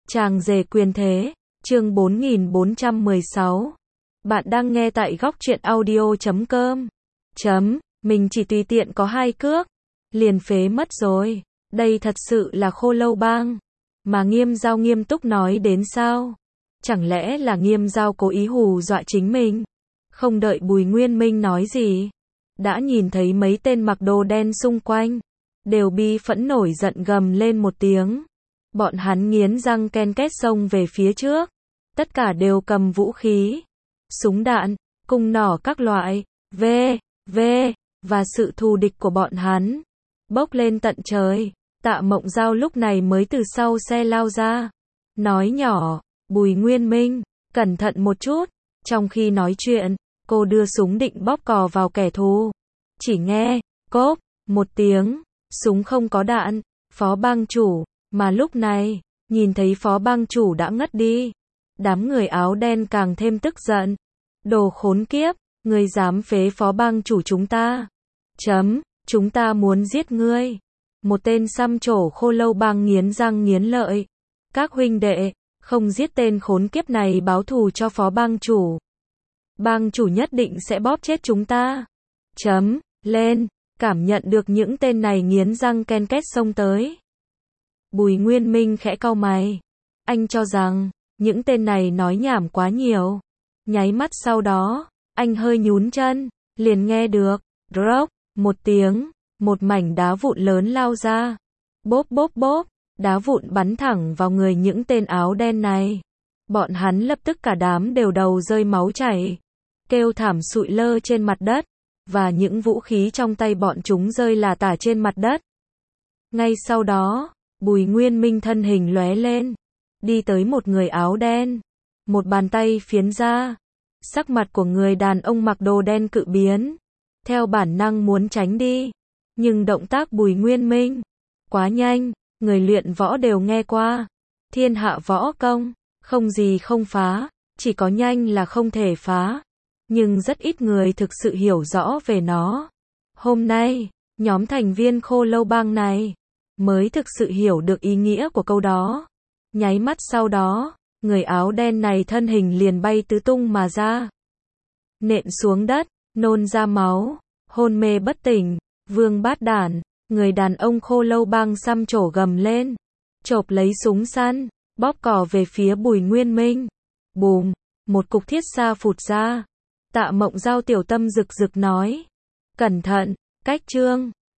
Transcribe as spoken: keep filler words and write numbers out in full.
Chàng rể quyền thế, chương bốn nghìn bốn trăm mười sáu. Bạn đang nghe tại góc truyện audio chấm com. Chấm, mình chỉ tùy tiện có hai cước, liền phế mất rồi. Đây thật sự là Khô Lâu Bang. Mà Nghiêm Dao nghiêm túc nói đến sao? Chẳng lẽ là Nghiêm Dao cố ý hù dọa chính mình? Không đợi Bùi Nguyên Minh nói gì, đã nhìn thấy mấy tên mặc đồ đen xung quanh, đều bi phẫn nổi giận gầm lên một tiếng. Bọn hắn nghiến răng ken két xông về phía trước, tất cả đều cầm vũ khí, súng đạn, cung nỏ các loại, v, v, và sự thù địch của bọn hắn bốc lên tận trời. Tạ Mộng Giao lúc này mới từ sau xe lao ra, nói nhỏ, Bùi Nguyên Minh, cẩn thận một chút. Trong khi nói chuyện, cô đưa súng định bóp cò vào kẻ thù. Chỉ nghe, cốp, một tiếng, súng không có đạn, phó bang chủ, mà lúc này, nhìn thấy phó bang chủ đã ngất đi. Đám người áo đen càng thêm tức giận. Đồ khốn kiếp, ngươi dám phế phó bang chủ chúng ta. Chấm, chúng ta muốn giết ngươi. Một tên xăm trổ Khô Lâu Bang nghiến răng nghiến lợi. Các huynh đệ, không giết tên khốn kiếp này báo thù cho phó bang chủ. Bang chủ nhất định sẽ bóp chết chúng ta. Chấm, lên, cảm nhận được những tên này nghiến răng ken két xông tới. Bùi Nguyên Minh khẽ cau mày. Anh cho rằng, những tên này nói nhảm quá nhiều. Nháy mắt sau đó, anh hơi nhún chân, liền nghe được, drop, một tiếng, một mảnh đá vụn lớn lao ra. Bốp bốp bốp, đá vụn bắn thẳng vào người những tên áo đen này. Bọn hắn lập tức cả đám đều đầu rơi máu chảy, kêu thảm sụi lơ trên mặt đất, và những vũ khí trong tay bọn chúng rơi lả tả trên mặt đất. Ngay sau đó, Bùi Nguyên Minh thân hình lóe lên, đi tới một người áo đen, một bàn tay phiến ra. Sắc mặt của người đàn ông mặc đồ đen cự biến, theo bản năng muốn tránh đi, nhưng động tác Bùi Nguyên Minh quá nhanh. Người luyện võ đều nghe qua, thiên hạ võ công, không gì không phá, chỉ có nhanh là không thể phá. Nhưng rất ít người thực sự hiểu rõ về nó. Hôm nay, nhóm thành viên Khô Lâu Bang này mới thực sự hiểu được ý nghĩa của câu đó. Nháy mắt sau đó, người áo đen này thân hình liền bay tứ tung mà ra, nện xuống đất, nôn ra máu, hôn mê bất tỉnh. Vương Bát Đản, người đàn ông Khô Lâu Bang xăm trổ gầm lên, chộp lấy súng săn, bóp cò về phía Bùi Nguyên Minh. Bùm, một cục thiết xa phụt ra. Tạ Mộng Giao tiểu tâm rực rực nói, cẩn thận, cách trương.